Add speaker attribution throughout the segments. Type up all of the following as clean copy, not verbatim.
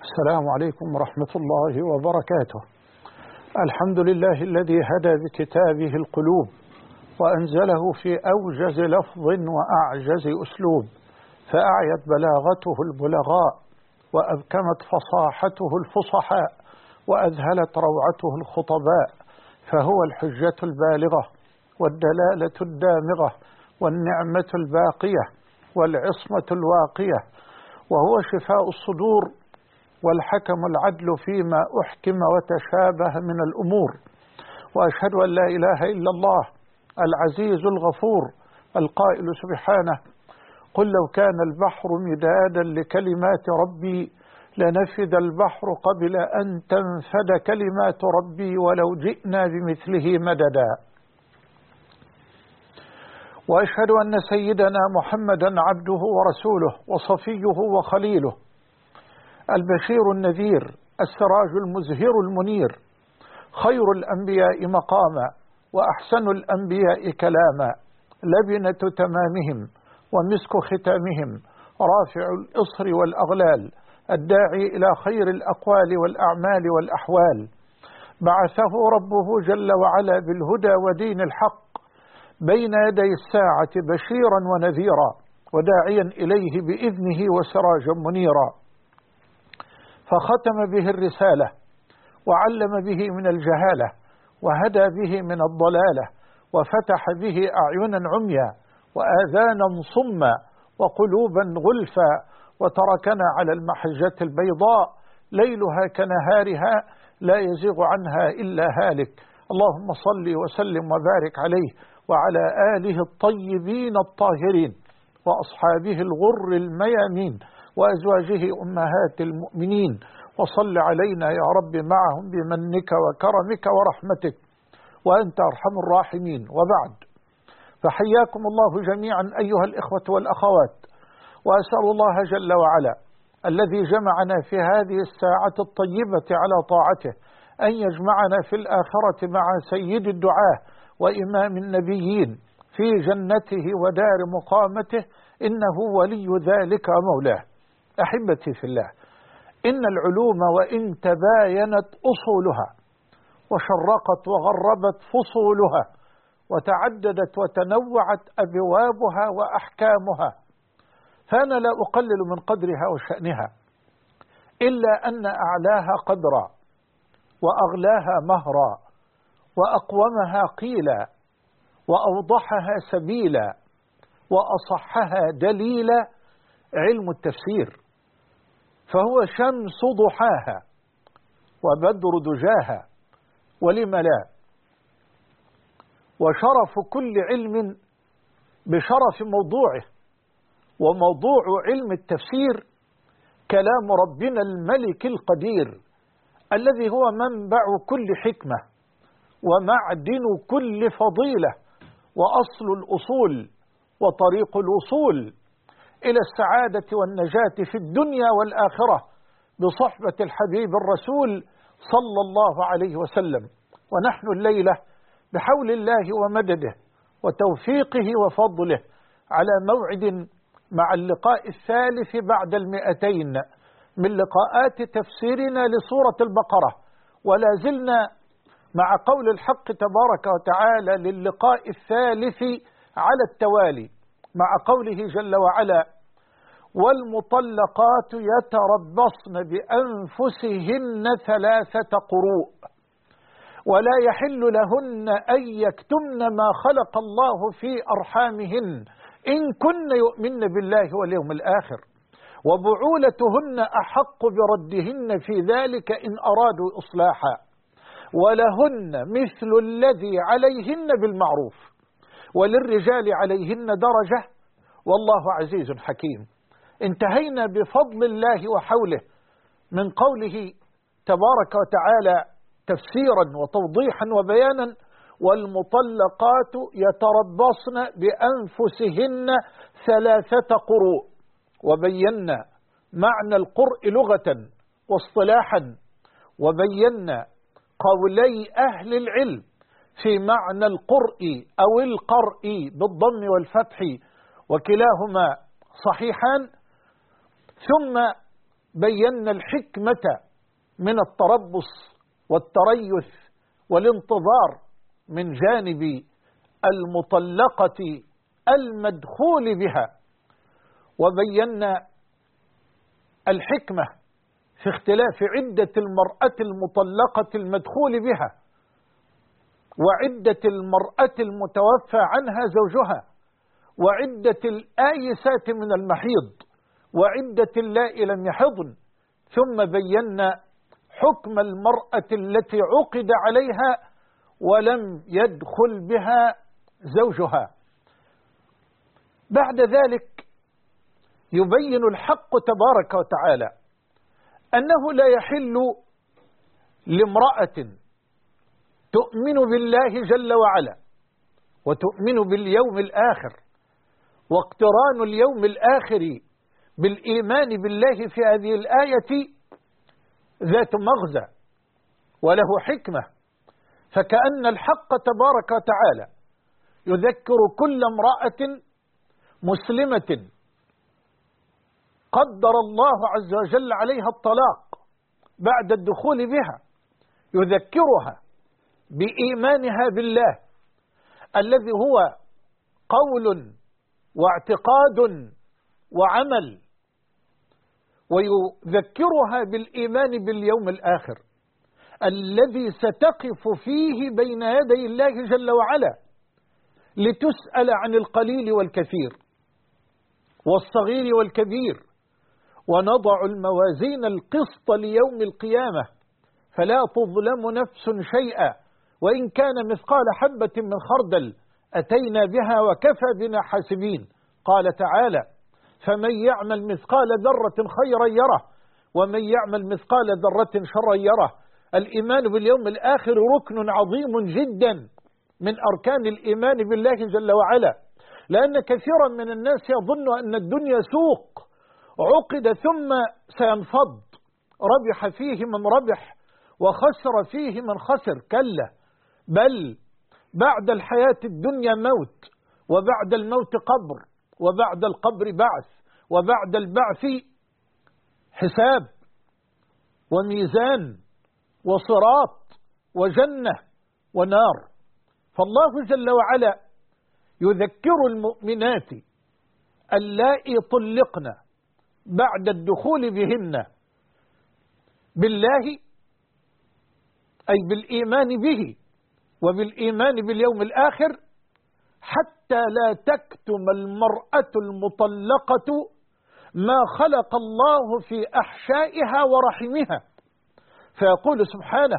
Speaker 1: السلام عليكم ورحمة الله وبركاته. الحمد لله الذي هدى بكتابه القلوب وأنزله في أوجز لفظ وأعجز أسلوب، فأعيت بلاغته البلغاء وأبكمت فصاحته الفصحاء وأذهلت روعته الخطباء، فهو الحجة البالغة والدلالة الدامغة والنعمة الباقية والعصمة الواقية، وهو شفاء الصدور والحكم العدل فيما أحكم وتشابه من الأمور. وأشهد أن لا إله إلا الله العزيز الغفور القائل سبحانه: قل لو كان البحر مدادا لكلمات ربي لنفد البحر قبل أن تنفد كلمات ربي ولو جئنا بمثله مددا. وأشهد أن سيدنا محمدا عبده ورسوله وصفيه وخليله، البشير النذير السراج المزهر المنير، خير الأنبياء مقاما وأحسن الأنبياء كلاما، لبنة تمامهم ومسك ختامهم، رافع الإصر والأغلال، الداعي إلى خير الأقوال والأعمال والأحوال. بعثه ربه جل وعلا بالهدى ودين الحق بين يدي الساعة بشيرا ونذيرا وداعيا إليه بإذنه وسراجا منيرا، فختم به الرسالة وعلم به من الجهالة وهدى به من الضلالة وفتح به أعينا عميا وآذانا صما وقلوبا غلفا، وتركنا على المحجة البيضاء ليلها كنهارها لا يزيغ عنها إلا هالك. اللهم صل وسلم وبارك عليه وعلى آله الطيبين الطاهرين وأصحابه الغر الميامين وأزواجه أمهات المؤمنين، وصل علينا يا رب معهم بمنك وكرمك ورحمتك وأنت أرحم الراحمين. وبعد، فحياكم الله جميعا أيها الإخوة والأخوات، وأسأل الله جل وعلا الذي جمعنا في هذه الساعة الطيبة على طاعته أن يجمعنا في الآخرة مع سيد الدعاة وإمام النبيين في جنته ودار مقامته، إنه ولي ذلك مولاه. أحبتي في الله، إن العلوم وإن تباينت أصولها وشرقت وغربت فصولها وتعددت وتنوعت أبوابها وأحكامها، فأنا لا أقلل من قدرها وشأنها، إلا أن أعلاها قدرا وأغلاها مهرا وأقومها قيلا وأوضحها سبيلا وأصحها دليلا علم التفسير، فهو شمس ضحاها وبدر دجاها، ولم لا؟ وشرف كل علم بشرف موضوعه، وموضوع علم التفسير كلام ربنا الملك القدير الذي هو منبع كل حكمة ومعدن كل فضيلة وأصل الأصول وطريق الوصول إلى السعادة والنجاة في الدنيا والآخرة بصحبة الحبيب الرسول صلى الله عليه وسلم. ونحن الليلة بحول الله ومدده وتوفيقه وفضله على موعد مع اللقاء الثالث بعد 200 من لقاءات تفسيرنا لسورة البقرة، ولا زلنا مع قول الحق تبارك وتعالى للقاء الثالث على التوالي مع قوله جل وعلا: والمطلقات يتربصن بأنفسهن 3 قروء ولا يحل لهن أن يكتمن ما خلق الله في أرحامهن إن كن يؤمن بالله واليوم الآخر، وبعولتهن أحق بردهن في ذلك إن أرادوا إصلاحا، ولهن مثل الذي عليهن بالمعروف، وللرجال عليهن درجة، والله عزيز حكيم. انتهينا بفضل الله وحوله من قوله تبارك وتعالى تفسيرا وتوضيحا وبيانا: والمطلقات يتربصن بأنفسهن 3 قروء، وبينا معنى القرء لغة واصطلاحا، وبينا قولي أهل العلم في معنى القرء أو القرء بالضم والفتح، وكلاهما صحيحان. ثم بينا الحكمة من التربص والتريث والانتظار من جانب المطلقة المدخول بها، وبينا الحكمة في اختلاف عدة المرأة المطلقة المدخول بها وعدة المرأة المتوفى عنها زوجها وعدة الآيسات من المحيض وعدة اللائي لم يحضن، ثم بينا حكم المرأة التي عقد عليها ولم يدخل بها زوجها. بعد ذلك يبين الحق تبارك وتعالى أنه لا يحل لامرأة تؤمن بالله جل وعلا وتؤمن باليوم الآخر، واقتران اليوم الآخر بالإيمان بالله في هذه الآية ذات مغزى وله حكمة، فكأن الحق تبارك وتعالى يذكر كل امرأة مسلمة قدر الله عز وجل عليها الطلاق بعد الدخول بها، يذكرها بإيمانها بالله الذي هو قول واعتقاد وعمل، ويذكرها بالإيمان باليوم الآخر الذي ستقف فيه بين يدي الله جل وعلا لتسأل عن القليل والكثير والصغير والكبير، ونضع الموازين القسط ليوم القيامة فلا تظلم نفس شيئا وإن كان مثقال حبة من خردل أتينا بها وكفى بنا حاسبين. قال تعالى: فمن يعمل مثقال ذرة خيرا يره ومن يعمل مثقال ذرة شرا يره. الإيمان باليوم الآخر ركن عظيم جدا من أركان الإيمان بالله جل وعلا، لأن كثيرا من الناس يظن أن الدنيا سوق عقد ثم سينفض، ربح فيه من ربح وخسر فيه من خسر. كلا، بل بعد الحياة الدنيا موت، وبعد الموت قبر، وبعد القبر بعث، وبعد البعث حساب وميزان وصراط وجنة ونار. فالله جل وعلا يذكر المؤمنات اللائي طلقن بعد الدخول بهن بالله، أي بالإيمان به وبالإيمان باليوم الآخر، حتى لا تكتم المرأة المطلقة ما خلق الله في أحشائها ورحمها، فيقول سبحانه: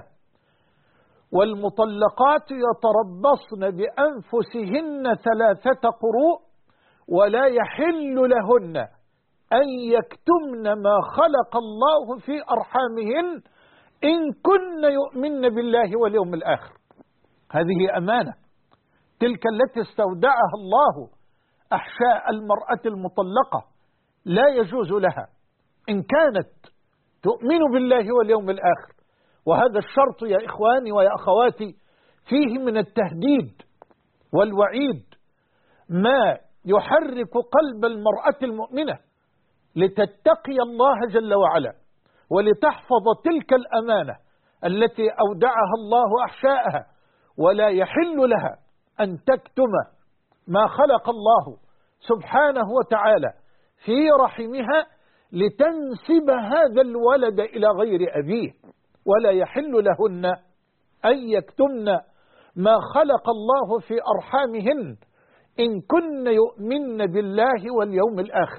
Speaker 1: والمطلقات يتربصن بأنفسهن 3 قروء ولا يحل لهن أن يكتمن ما خلق الله في أرحامهن إن كن يؤمن بالله واليوم الآخر. هذه أمانة، تلك التي استودعها الله أحشاء المرأة المطلقة، لا يجوز لها إن كانت تؤمن بالله واليوم الآخر. وهذا الشرط يا إخواني ويا أخواتي فيه من التهديد والوعيد ما يحرك قلب المرأة المؤمنة لتتقي الله جل وعلا ولتحفظ تلك الأمانة التي أودعها الله أحشاءها، ولا يحل لها أن تكتم ما خلق الله سبحانه وتعالى في رحمها لتنسب هذا الولد إلى غير أبيه. ولا يحل لهن أن يكتمن ما خلق الله في أرحامهن إن كن يؤمن بالله واليوم الآخر.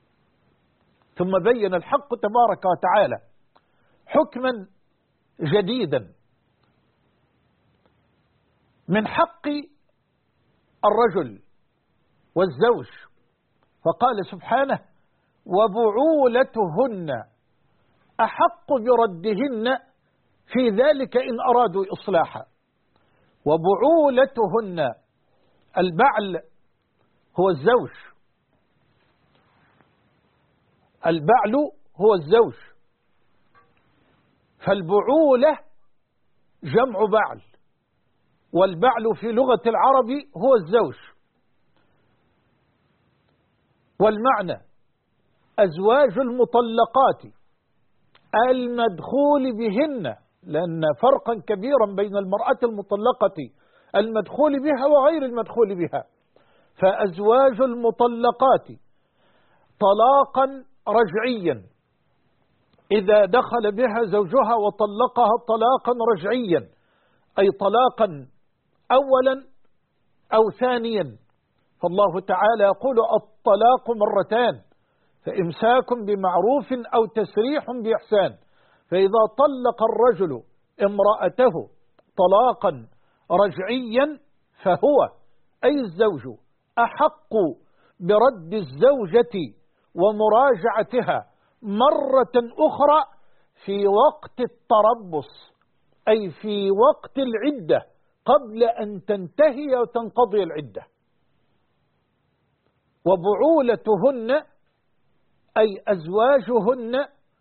Speaker 1: ثم بين الحق تبارك وتعالى حكما جديدا من حق الرجل والزوج، فقال سبحانه: وبعولتهن أحق بردهن في ذلك إن أرادوا إصلاحا. وبعولتهن، البعل هو الزوج، البعل هو الزوج، فالبعولة جمع بعل، والبعل في لغة العرب هو الزوج. والمعنى: أزواج المطلقات المدخول بهن، لأن فرقا كبيرا بين المرأة المطلقة المدخول بها وغير المدخول بها. فأزواج المطلقات طلاقا رجعيا إذا دخل بها زوجها وطلقها طلاقا رجعيا، أي طلاقا أولا أو ثانيا. فالله تعالى يقول الطلاق مرتان، فإمساك بمعروف أو تسريح بإحسان. فإذا طلق الرجل امرأته طلاقا رجعيا فهو أي الزوج أحق برد الزوجة ومراجعتها مرة أخرى في وقت التربص، أي في وقت العدة قبل أن تنتهي وتنقضي العدة. وبعولتهن أي أزواجهن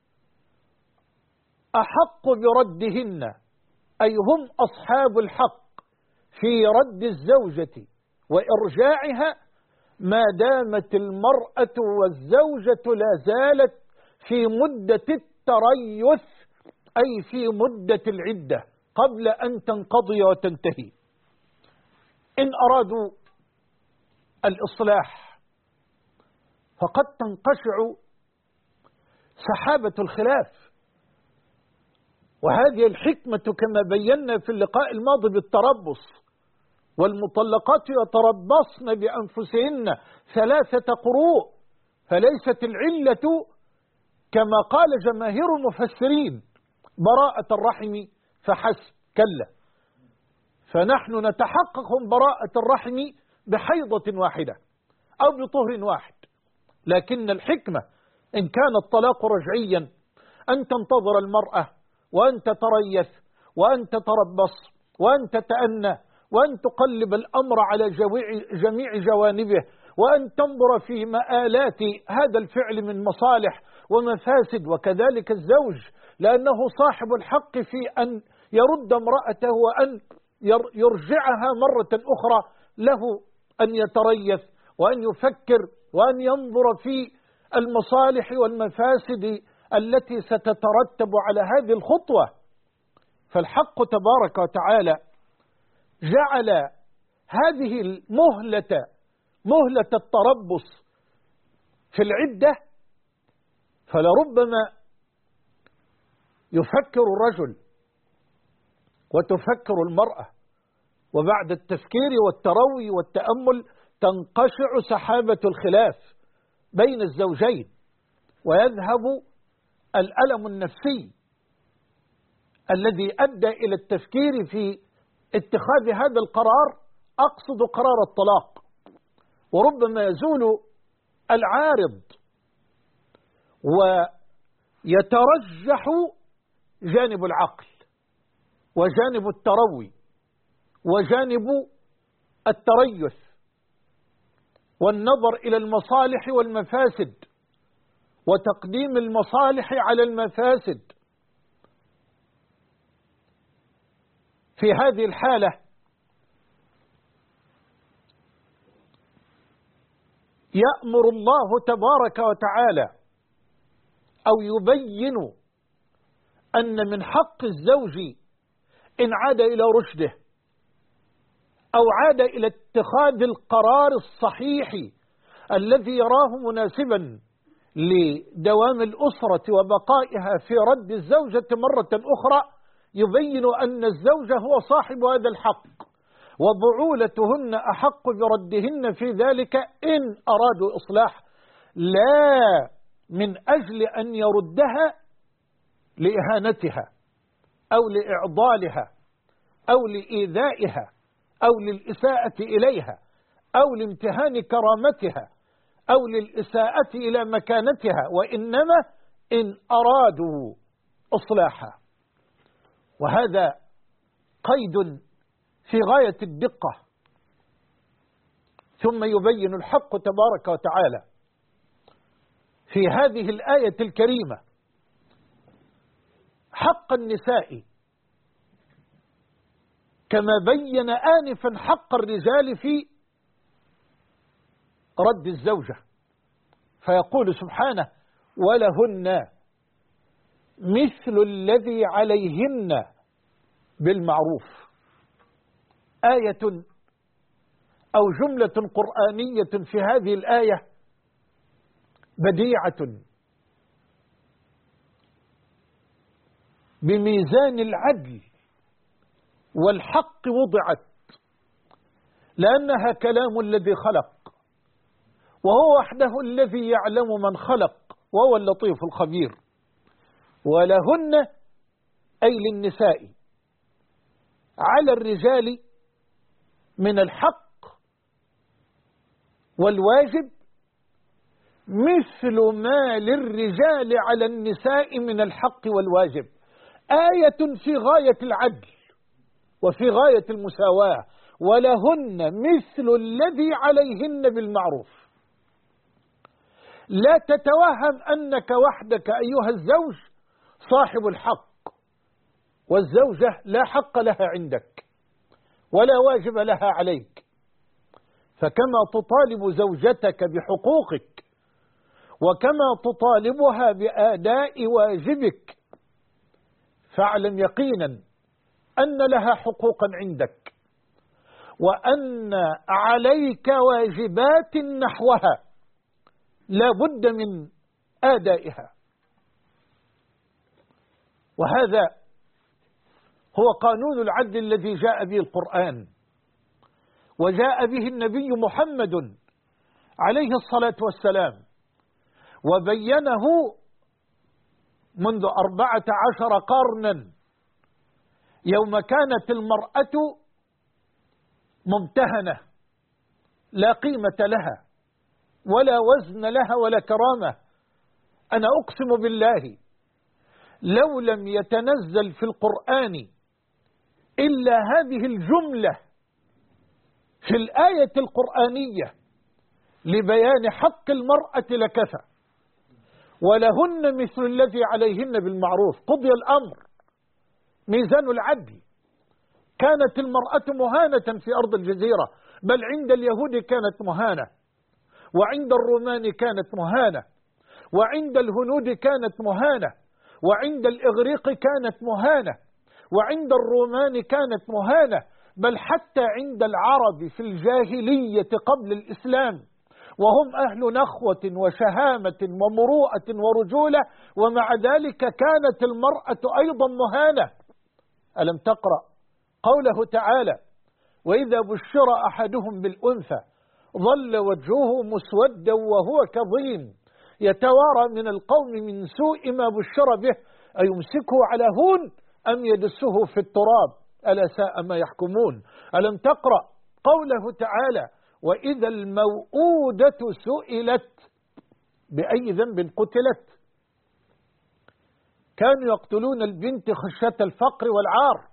Speaker 1: أحق بردهن، أي هم أصحاب الحق في رد الزوجة وإرجاعها ما دامت المرأة والزوجة لا زالت في مدة التريث، أي في مدة العدة قبل أن تنقضي وتنتهي. إن أرادوا الإصلاح فقد تنقشع سحابة الخلاف. وهذه الحكمة كما بينا في اللقاء الماضي بالتربص، والمطلقات يتربصن بأنفسهن 3 قروء، فليست العلة كما قال جماهير المفسرين براءة الرحم فحسب، كلا، فنحن نتحقق براءة الرحم بحيضة واحدة أو بطهر واحد. لكن الحكمة إن كان الطلاق رجعيا أن تنتظر المرأة وأن تتريث وأن تتربص وأن تتأنى وأن تقلب الأمر على جميع جوانبه، وأن تنظر في مآلات هذا الفعل من مصالح ومفاسد. وكذلك الزوج لأنه صاحب الحق في أن يرد امرأته وأن يرجعها مرة أخرى، له أن يتريث وأن يفكر وأن ينظر في المصالح والمفاسد التي ستترتب على هذه الخطوة. فالحق تبارك وتعالى جعل هذه المهلة، مهلة التربص في العدة، فلربما يفكر الرجل وتفكر المرأة، وبعد التفكير والتروي والتأمل تنقشع سحابة الخلاف بين الزوجين، ويذهب الألم النفسي الذي أدى إلى التفكير في اتخاذ هذا القرار، أقصد قرار الطلاق. وربما يزول العارض ويترجح جانب العقل وجانب التروي وجانب التريث والنظر إلى المصالح والمفاسد وتقديم المصالح على المفاسد. في هذه الحالة يأمر الله تبارك وتعالى أو يبين أن من حق الزوج إن عاد إلى رشده أو عاد إلى اتخاذ القرار الصحيح الذي يراه مناسبا لدوام الأسرة وبقائها في رد الزوجة مرة أخرى، يبين أن الزوج هو صاحب هذا الحق، وبعولتهن أحق بردهن في ذلك إن أرادوا إصلاح، لا من أجل أن يردها لإهانتها أو لإعضالها أو لإيذائها أو للإساءة إليها أو لامتهان كرامتها أو للإساءة إلى مكانتها، وإنما إن أرادوا إصلاحها. وهذا قيد في غاية الدقة. ثم يبين الحق تبارك وتعالى في هذه الآية الكريمة حق النساء كما بين آنفا حق الرجال في رد الزوجة، فيقول سبحانه: ولهن مثل الذي عليهن بالمعروف. آية أو جملة قرآنية في هذه الآية بديعة بميزان العدل والحق وضعت، لأنها كلام الذي خلق، وهو وحده الذي يعلم من خلق، وهو اللطيف الخبير. ولهن أي للنساء على الرجال من الحق والواجب مثل ما للرجال على النساء من الحق والواجب. آية في غاية العدل وفي غاية المساواة. ولهن مثل الذي عليهن بالمعروف. لا تتوهم أنك وحدك أيها الزوج صاحب الحق، والزوجة لا حق لها عندك ولا واجب لها عليك. فكما تطالب زوجتك بحقوقك وكما تطالبها بأداء واجبك، فاعلم يقينا أن لها حقوقا عندك، وأن عليك واجبات نحوها لا بد من أدائها. وهذا هو قانون العدل الذي جاء به القرآن وجاء به النبي محمد عليه الصلاة والسلام، وبينه منذ 14 قرنا، يوم كانت المرأة ممتهنة لا قيمة لها ولا وزن لها ولا كرامة. أنا أقسم بالله لو لم يتنزل في القرآن إلا هذه الجملة في الآية القرآنية لبيان حق المرأة لكفى. ولهن مثل الذي عليهن بالمعروف. قضي الأمر، ميزان العدل. كانت المرأة مهانة في أرض الجزيرة، بل عند اليهود كانت مهانة، وعند الرومان كانت مهانة، وعند الهنود كانت مهانة، وعند الإغريق كانت مهانة، وعند الرومان كانت مهانة، بل حتى عند العرب في الجاهلية قبل الإسلام، وهم أهل نخوة وشهامة ومروءة ورجولة، ومع ذلك كانت المرأة أيضا مهانة. ألم تقرأ قوله تعالى: وإذا بشر أحدهم بالأنثى ظل وجهه مسودا وهو كظيم يتوارى من القوم من سوء ما بشر به أيمسكه على هون أم يدسه في التراب ألا ساء ما يحكمون. ألم تقرأ قوله تعالى: وإذا الموءودة سئلت بأي ذنب قتلت. كانوا يقتلون البنت خشية الفقر والعار،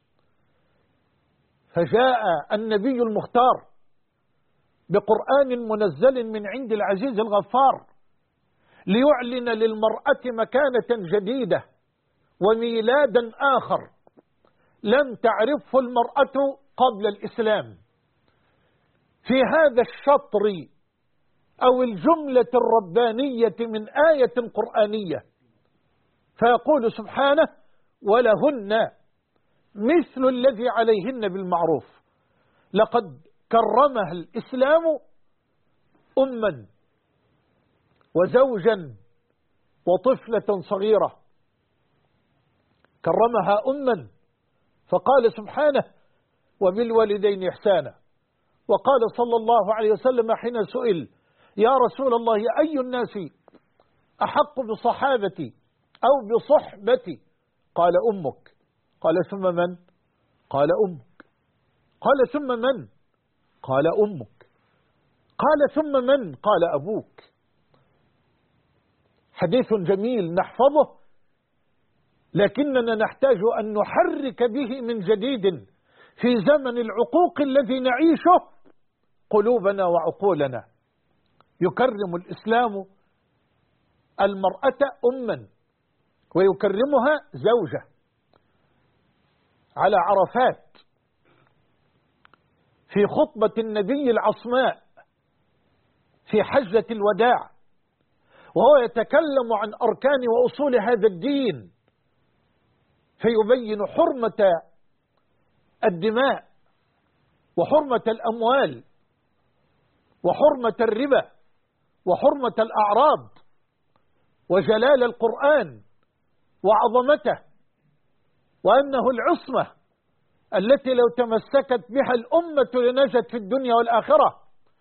Speaker 1: فجاء النبي المختار بقرآن منزل من عند العزيز الغفار ليعلن للمرأة مكانة جديدة وميلادا آخر لم تعرفه المرأة قبل الإسلام. في هذا الشطر أو الجملة الربانية من آية قرآنية، فيقول سبحانه: ولهن مثل الذي عليهن بالمعروف. لقد كرمها الإسلام أما وزوجا وطفلة صغيرة، كرمها أما، فقال سبحانه: وبالوالدين إحسانا. وقال صلى الله عليه وسلم حين سئل: يا رسول الله أي الناس أحق بصحابتي أو بصحبتي؟ قال: أمك. قال: ثم من؟ قال: أمك. قال: ثم من؟ قال: أمك. قال: ثم من؟ قال: أبوك. حديث جميل نحفظه، لكننا نحتاج أن نحرك به من جديد في زمن العقوق الذي نعيشه قلوبنا وعقولنا. يكرم الإسلام المرأة أما ويكرمها زوجة. على عرفات في خطبة النبي العصماء في حجة الوداع وهو يتكلم عن أركان وأصول هذا الدين، فيبين حرمة الدماء وحرمة الأموال وحرمة الربا وحرمة الأعراض وجلال القرآن وعظمته، وأنه العصمة التي لو تمسكت بها الأمة لنجت في الدنيا والآخرة.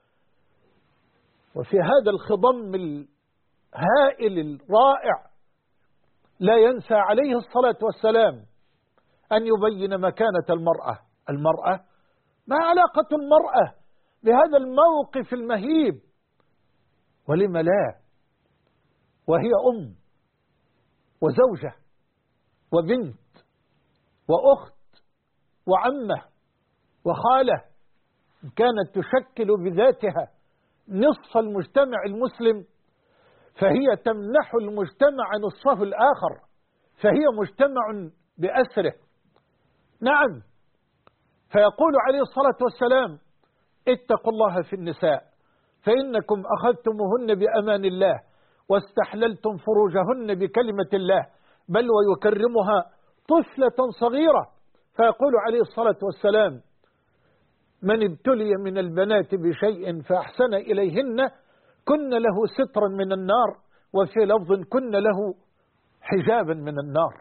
Speaker 1: وفي هذا الخضم الهائل الرائع لا ينسى عليه الصلاة والسلام أن يبين مكانة المرأة. ما علاقة المرأة بهذا الموقف المهيب؟ ولم لا، وهي أم وزوجة وبنت وأخت وعمة وخالة، كانت تشكل بذاتها نصف المجتمع المسلم، فهي تمنح المجتمع نصفه الآخر، فهي مجتمع بأسره. نعم، فيقول عليه الصلاة والسلام: اتقوا الله في النساء فإنكم أخذتموهن بأمان الله واستحللتم فروجهن بكلمة الله، بل ويكرمها طفلة صغيرة. فيقول عليه الصلاة والسلام: من ابتلي من البنات بشيء فأحسن إليهن كن له سترا من النار، وفي لفظ كن له حجابا من النار.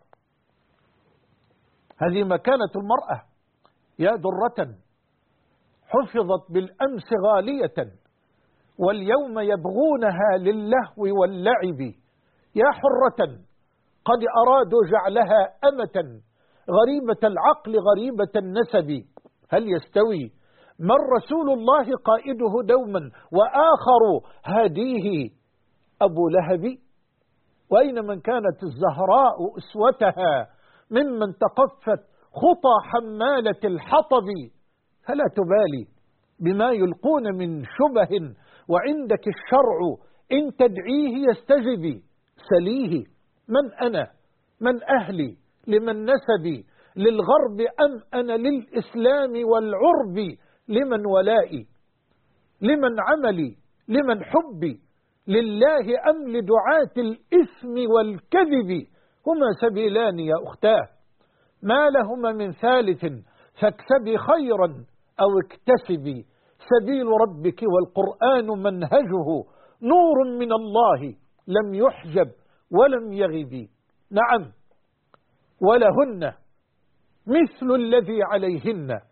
Speaker 1: هذه مكانة المرأة يا درة حفظت بالأمس غالية، واليوم يبغونها للهو واللعب. يا حرة قد أرادوا جعلها أمة غريبة العقل غريبة النسب. هل يستوي من رسول الله قائده دوما وآخر هاديه أبو لهب؟ وأين من كانت الزهراء أسوتها ممن تقفت خطى حمالة الحطب؟ فلا تبالي بما يلقون من شبه، وعندك الشرع إن تدعيه يستجب. سليه: من أنا؟ من أهلي؟ لمن نسبي؟ للغرب أم أنا للإسلام والعرب؟ لمن ولائي؟ لمن عملي؟ لمن حبي؟ لله أم لدعاة الإثم والكذب؟ هما سبيلان يا أختاه، ما لهما من ثالث، فاكسبي خيرا أو اكتسبي. سبيل ربك والقرآن منهجه نور من الله لم يحجب ولم يغب. نعم، ولهن مثل الذي عليهن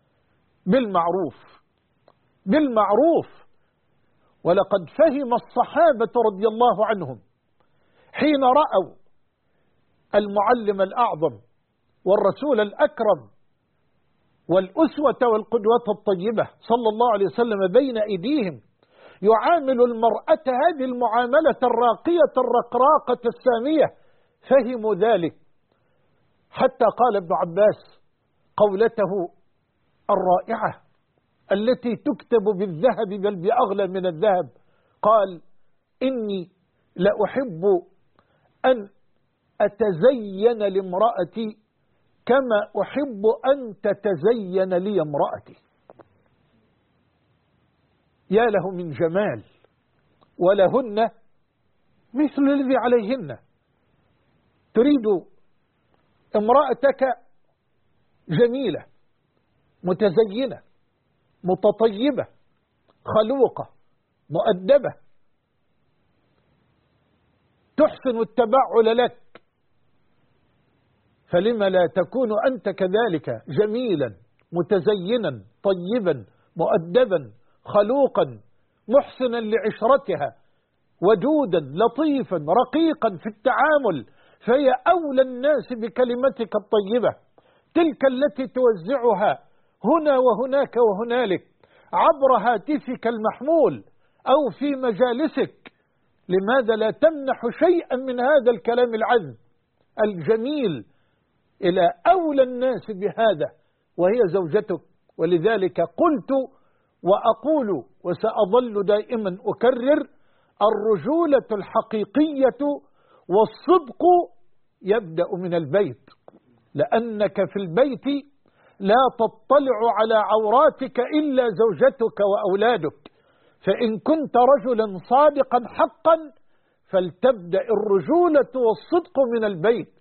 Speaker 1: بالمعروف. ولقد فهم الصحابة رضي الله عنهم حين رأوا المعلم الأعظم والرسول الأكرم والأسوة والقدوة الطيبة صلى الله عليه وسلم بين أيديهم، يعامل المرأة هذه المعاملة الراقية الرقراقة السامية، فهموا ذلك. حتى قال ابن عباس قولته الرائعة التي تكتب بالذهب بل بأغلى من الذهب، قال: إني لأحب أن أتزين لامرأتي كما أحب أن تتزين لي امرأتي. يا له من جمال. ولهن مثل الذي عليهن. تريد امرأتك جميلة متزينة متطيبة خلوقة مؤدبة تحسن التبعل لك، فلما لا تكون أنت كذلك جميلا متزينا طيبا مؤدبا خلوقا محسنا لعشرتها ودودا لطيفا رقيقا في التعامل، فهي أولى الناس بكلمتك الطيبة، تلك التي توزعها هنا وهناك وهنالك عبر هاتفك المحمول أو في مجالسك. لماذا لا تمنح شيئا من هذا الكلام العذب الجميل إلى أولى الناس بهذا وهي زوجتك؟ ولذلك قلت وأقول وسأظل دائما أكرر: الرجولة الحقيقية والصدق يبدأ من البيت، لأنك في البيت لا تطلع على عوراتك إلا زوجتك وأولادك، فإن كنت رجلا صادقا حقا فلتبدأ الرجولة والصدق من البيت،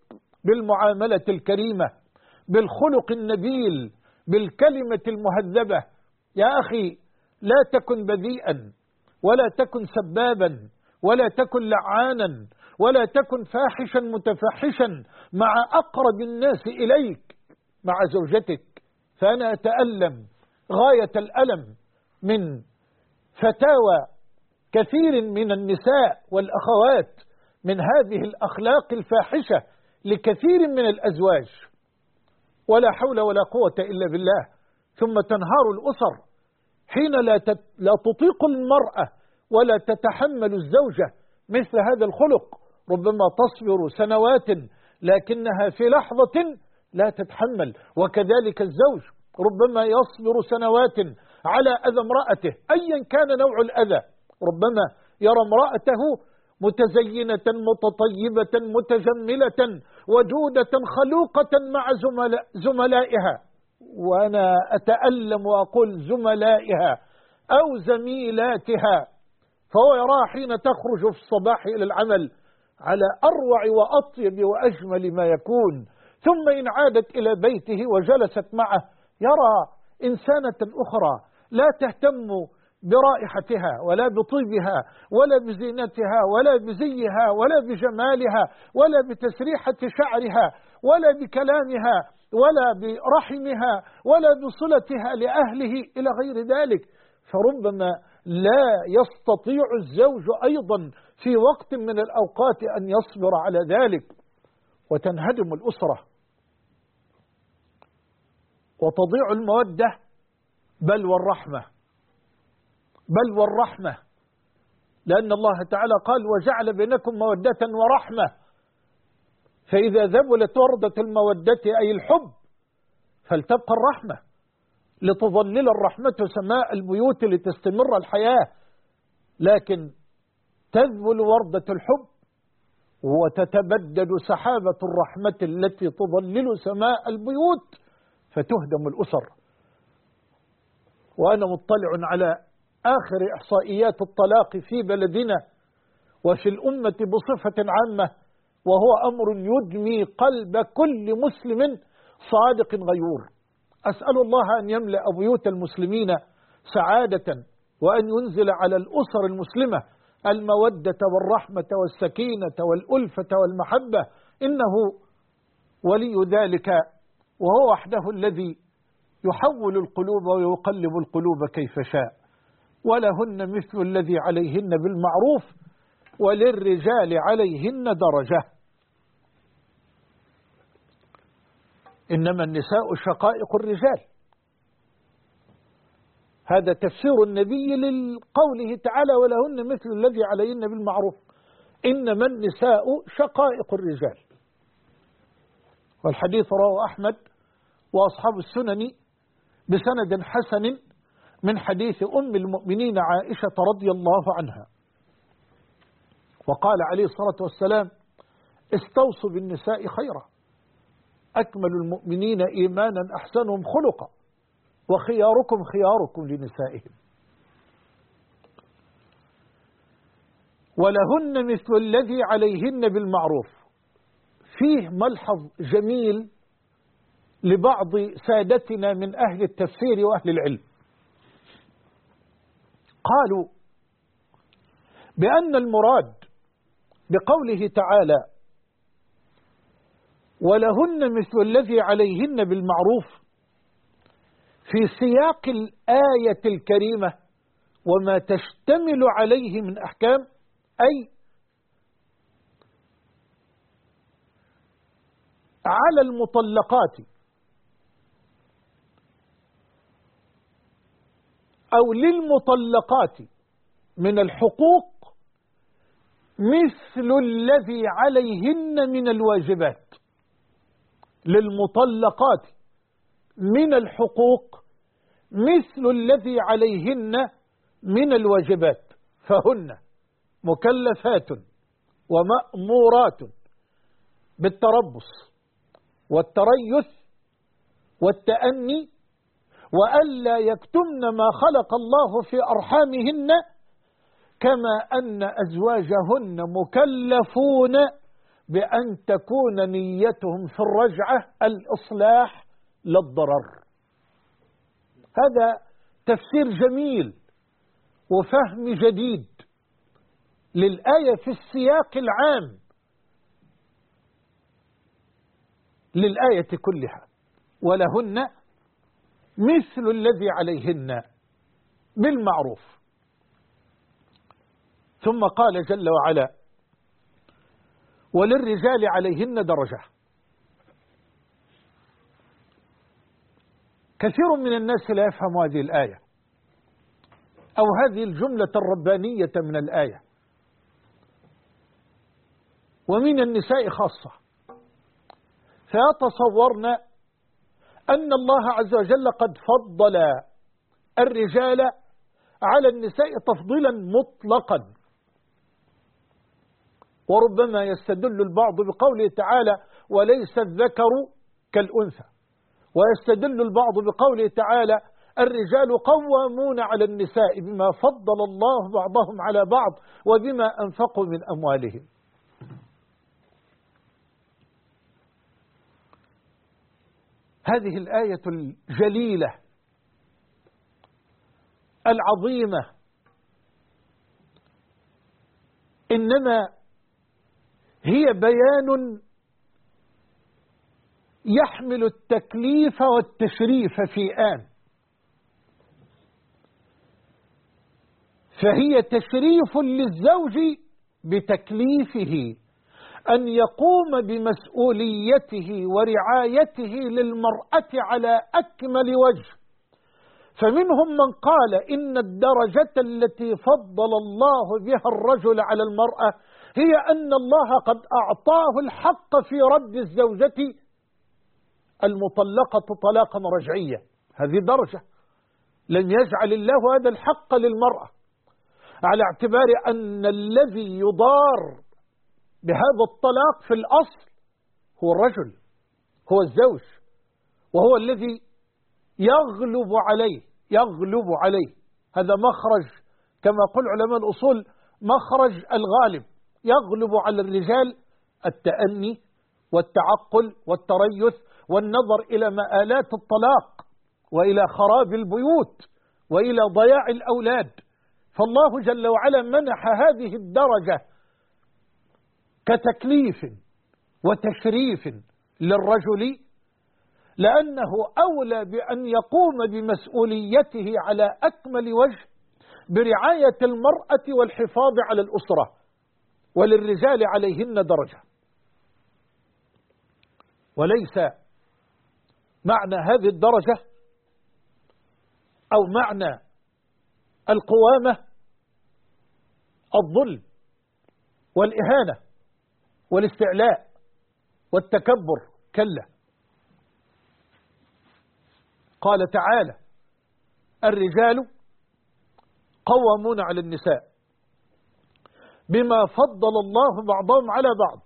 Speaker 1: بالمعاملة الكريمة، بالخلق النبيل، بالكلمة المهذبة. يا أخي لا تكن بذيئا، ولا تكن سبابا، ولا تكن لعانا، ولا تكن فاحشا متفحشا مع أقرب الناس إليك، مع زوجتك. فأنا أتألم غاية الألم من فتاوى كثير من النساء والأخوات من هذه الأخلاق الفاحشة لكثير من الأزواج، ولا حول ولا قوة إلا بالله. ثم تنهار الأسر حين لا تطيق المرأة ولا تتحمل الزوجة مثل هذا الخلق. ربما تصبر سنوات لكنها في لحظة لا تتحمل، وكذلك الزوج ربما يصبر سنوات على أذى امرأته أيا كان نوع الأذى. ربما يرى امرأته متزينة متطيبة متجملة ودودة خلوقة مع زملائها، وأنا أتألم وأقول زملائها أو زميلاتها، فهو يرى حين تخرج في الصباح إلى العمل على أروع وأطيب وأجمل ما يكون، ثم إن عادت إلى بيته وجلست معه يرى إنسانة أخرى لا تهتم برائحتها ولا بطيبها ولا بزينتها ولا بزيها ولا بجمالها ولا بتسريحة شعرها ولا بكلامها ولا برحمها ولا بصلتها لأهله إلى غير ذلك. فربما لا يستطيع الزوج أيضا في وقت من الأوقات أن يصبر على ذلك، وتنهدم الأسرة وتضيع المودة بل والرحمة، لأن الله تعالى قال وجعل بينكم مودة ورحمة. فإذا ذبلت وردة المودة أي الحب فلتبقى الرحمة، لتظلل الرحمة سماء البيوت لتستمر الحياة. لكن تذبل وردة الحب وتتبدد سحابة الرحمة التي تظلل سماء البيوت فتهدم الأسر. وأنا مطلع على آخر إحصائيات الطلاق في بلدنا وفي الأمة بصفة عامة، وهو أمر يدمي قلب كل مسلم صادق غيور. أسأل الله أن يملأ بيوت المسلمين سعادة، وأن ينزل على الأسر المسلمة المودة والرحمة والسكينة والألفة والمحبة، إنه ولي ذلك، وهو وحده الذي يحول القلوب ويقلب القلوب كيف شاء. ولهن مثل الذي عليهن بالمعروف وللرجال عليهن درجة. إنما النساء شقائق الرجال، هذا تفسير النبي لقوله تعالى ولهن مثل الذي عليهن بالمعروف. إنما النساء شقائق الرجال. والحديث رواه أحمد وأصحاب السنن بسند حسن من حديث أم المؤمنين عائشة رضي الله عنها، وقال عليه الصلاة والسلام استوصوا بالنساء خيرا، أكمل المؤمنين إيمانا أحسنهم خلقا، وخياركم خياركم لنسائهم. ولهن مثل الذي عليهن بالمعروف. فيه ملحظ جميل لبعض سادتنا من أهل التفسير وأهل العلم، قالوا بأن المراد بقوله تعالى ولهن مثل الذي عليهن بالمعروف في سياق الآية الكريمة وما تشتمل عليه من أحكام، أي على المطلقات أو للمطلقات من الحقوق مثل الذي عليهن من الواجبات. للمطلقات من الحقوق مثل الذي عليهن من الواجبات، فهن مكلفات ومأمورات بالتربص والتريث والتأني، وألا يكتمن ما خلق الله في أرحامهن، كما أن أزواجهن مكلفون بأن تكون نيتهم في الرجعة الإصلاح لا الضرر. هذا تفسير جميل وفهم جديد للآية في السياق العام للآية كلها. ولهن مثل الذي عليهن بالمعروف. ثم قال جل وعلا وللرجال عليهن درجة. كثير من الناس لا يفهم هذه الآية أو هذه الجملة الربانية من الآية، ومن النساء خاصة، فيتصورن أن الله عز وجل قد فضل الرجال على النساء تفضيلا مطلقا. وربما يستدل البعض بقوله تعالى وليس الذكر كالأنثى، ويستدل البعض بقوله تعالى الرجال قوامون على النساء بما فضل الله بعضهم على بعض وبما أنفقوا من أموالهم. هذه الآية الجليلة العظيمة إنما هي بيان يحمل التكليف والتشريف في آن، فهي تشريف للزوج بتكليفه أن يقوم بمسؤوليته ورعايته للمرأة على أكمل وجه. فمنهم من قال إن الدرجة التي فضل الله بها الرجل على المرأة هي أن الله قد أعطاه الحق في رد الزوجة المطلقة طلاقا رجعيا. هذه درجة لم يجعل الله هذا الحق للمرأة، على اعتبار أن الذي يضار بهذا الطلاق في الأصل هو الرجل، هو الزوج، وهو الذي يغلب عليه. هذا مخرج كما قال علماء الأصول مخرج الغالب، يغلب على الرجال التأني والتعقل والتريث والنظر إلى مآلات الطلاق وإلى خراب البيوت وإلى ضياع الأولاد. فالله جل وعلا منح هذه الدرجة كتكليف وتشريف للرجل، لأنه أولى بأن يقوم بمسؤوليته على أكمل وجه برعاية المرأة والحفاظ على الأسرة. وللرجال عليهن درجة. وليس معنى هذه الدرجة أو معنى القوامة الظلم والإهانة والاستعلاء والتكبر، كلا. قال تعالى الرجال قوامون على النساء بما فضل الله بعضهم على بعض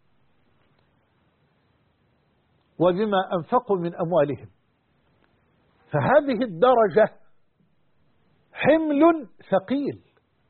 Speaker 1: وبما أنفقوا من أموالهم. فهذه الدرجة حمل ثقيل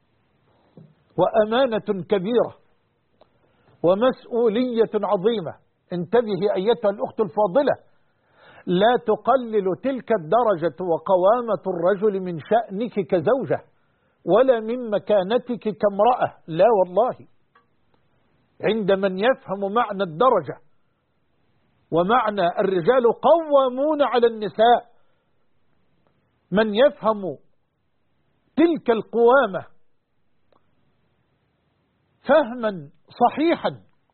Speaker 1: وأمانة كبيرة ومسؤولية عظيمة. انتبهي أيتها الأخت الفاضلة، لا تقلل تلك الدرجة وقوامة الرجل من شأنك كزوجة ولا من مكانتك كامرأة، لا والله. عند من يفهم معنى الدرجة ومعنى الرجال قوامون على النساء، من يفهم تلك القوامة فهما صحيحا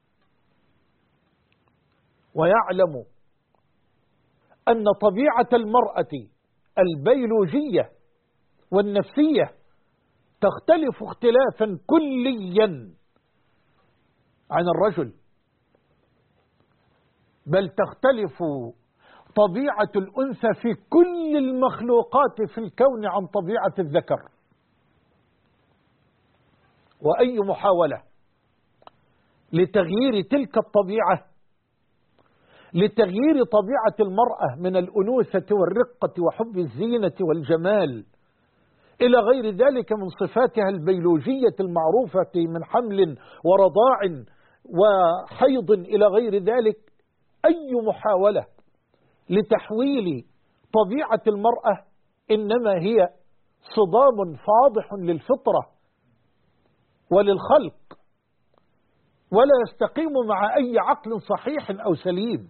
Speaker 1: ويعلم أن طبيعة المرأة البيولوجية والنفسية تختلف اختلافا كليا عن الرجل، بل تختلف طبيعة الأنثى في كل المخلوقات في الكون عن طبيعة الذكر. وأي محاولة لتغيير تلك الطبيعة، لتغيير طبيعة المرأة من الأنوثة والرقة وحب الزينة والجمال إلى غير ذلك من صفاتها البيولوجية المعروفة من حمل ورضاع وحيض إلى غير ذلك، أي محاولة لتحويل طبيعة المرأة إنما هي صدام فاضح للفطرة وللخلق، ولا يستقيم مع أي عقل صحيح أو سليم.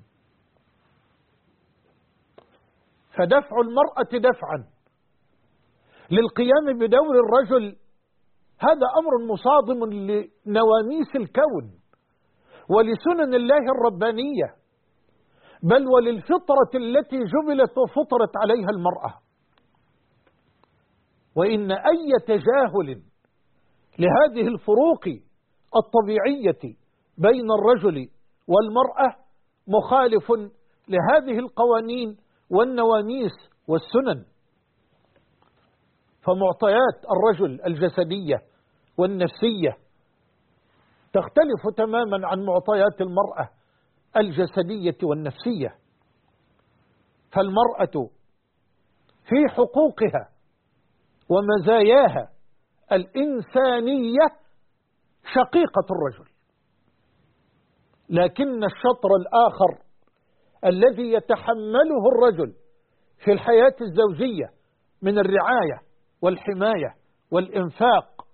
Speaker 1: فدفع المرأة دفعا للقيام بدور الرجل هذا أمر مصادم لنواميس الكون ولسنن الله الربانية، بل وللفطرة التي جبلت وفطرت عليها المرأة. وإن أي تجاهل لهذه الفروق الطبيعية بين الرجل والمرأة مخالف لهذه القوانين والنواميس والسنن. فمعطيات الرجل الجسدية والنفسية تختلف تماما عن معطيات المرأة الجسدية والنفسية. فالمرأة في حقوقها ومزاياها الإنسانية شقيقة الرجل، لكن الشطر الآخر الذي يتحمله الرجل في الحياة الزوجية من الرعاية والحماية والإنفاق،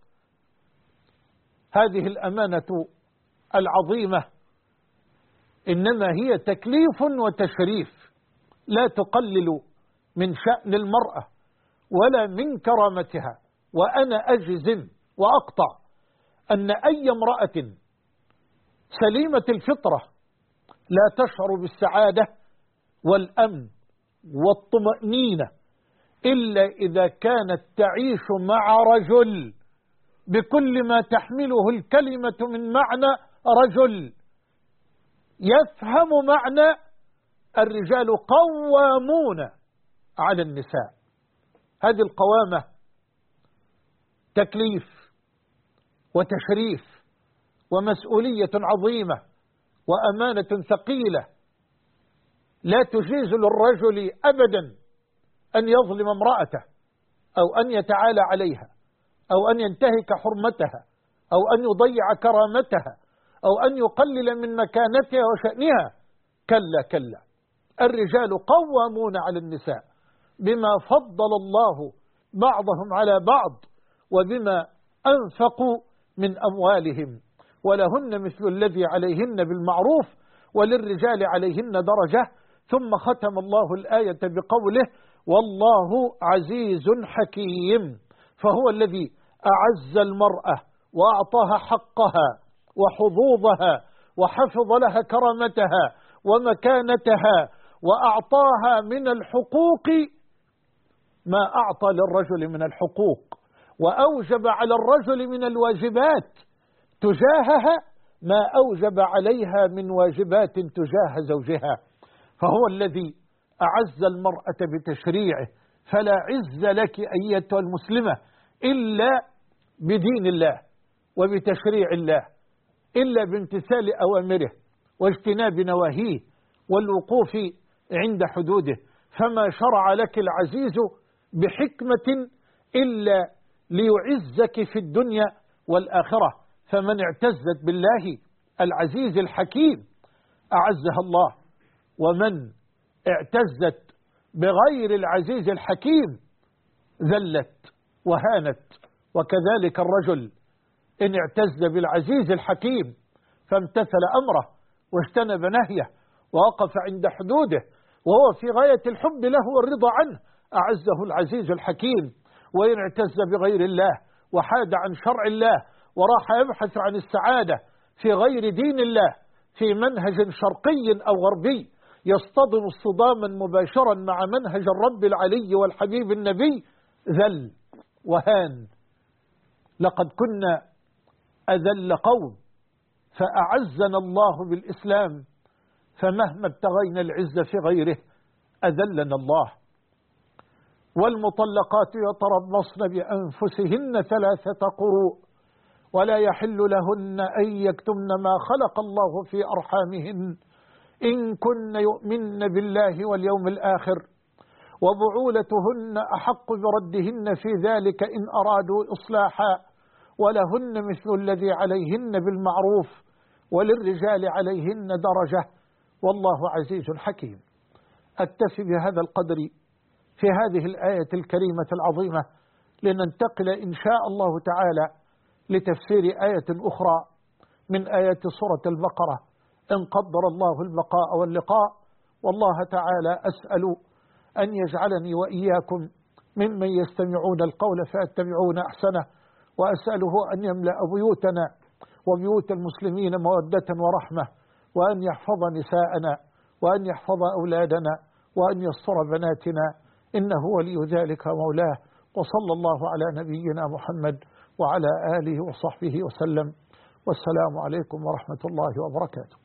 Speaker 1: هذه الأمانة العظيمة إنما هي تكليف وتشريف، لا تقلل من شأن المرأة ولا من كرامتها. وأنا أجزم وأقطع أن أي امرأة سليمة الفطرة لا تشعر بالسعادة والأمن والطمأنينة إلا إذا كانت تعيش مع رجل بكل ما تحمله الكلمة من معنى رجل يفهم معنى الرجال قوامون على النساء. هذه القوامة تكليف وتشريف ومسؤولية عظيمة وأمانة ثقيلة، لا تجيز للرجل أبدا أن يظلم امرأته أو أن يتعالى عليها أو أن ينتهك حرمتها أو أن يضيع كرامتها أو أن يقلل من مكانتها وشأنها. كلا كلا، الرجال قوامون على النساء بما فضل الله بعضهم على بعض وبما أنفقوا من أموالهم، ولهن مثل الذي عليهن بالمعروف وللرجال عليهن درجة. ثم ختم الله الآية بقوله والله عزيز حكيم، فهو الذي أعز المرأة وأعطاها حقها وحظوظها وحفظ لها كرامتها ومكانتها وأعطاها من الحقوق ما أعطى للرجل من الحقوق، وأوجب على الرجل من الواجبات تجاهها ما أوجب عليها من واجبات تجاه زوجها. فهو الذي أعز المرأة بتشريعه، فلا عز لك أيتها المسلمة إلا بدين الله وبتشريع الله، إلا بامتثال أوامره واجتناب نواهيه والوقوف عند حدوده. فما شرع لك العزيز بحكمة إلا ليعزك في الدنيا والآخرة. فمن اعتزت بالله العزيز الحكيم أعزها الله، ومن اعتزت بغير العزيز الحكيم ذلت وهانت. وكذلك الرجل إن اعتز بالعزيز الحكيم فامتثل أمره واجتنب نهيه ووقف عند حدوده وهو في غاية الحب له والرضا عنه أعزه العزيز الحكيم. وإن اعتز بغير الله وحاد عن شرع الله وراح يبحث عن السعادة في غير دين الله في منهج شرقي أو غربي يصطدم اصطداما مباشرا مع منهج الرب العلي والحبيب النبي ذل وهان. لقد كنا أذل قوم فأعزنا الله بالإسلام، فمهما ابتغينا العزة في غيره أذلنا الله. والمطلقات يتربصن بأنفسهن 3 قروء ولا يحل لهن أن يكتمن ما خلق الله في أرحامهن إن كن يؤمن بالله واليوم الآخر وبعولتهن أحق بردهن في ذلك إن أرادوا إصلاحا ولهن مثل الذي عليهن بالمعروف وللرجال عليهن درجة والله عزيز حكيم. أكتفي بهذا القدر في هذه الآية الكريمة العظيمة، لننتقل إن شاء الله تعالى لتفسير آية أخرى من آيات سورة البقرة إن قدر الله البقاء واللقاء. والله تعالى أسأل أن يجعلني وإياكم ممن يستمعون القول فيتبعون أحسنه، وأسأله أن يملأ بيوتنا وبيوت المسلمين مودة ورحمة، وأن يحفظ نساءنا، وأن يحفظ أولادنا، وأن يستر بناتنا، إنه ولي ذلك مولاه. وصلى الله على نبينا محمد وعلى آله وصحبه وسلم، والسلام عليكم ورحمة الله وبركاته.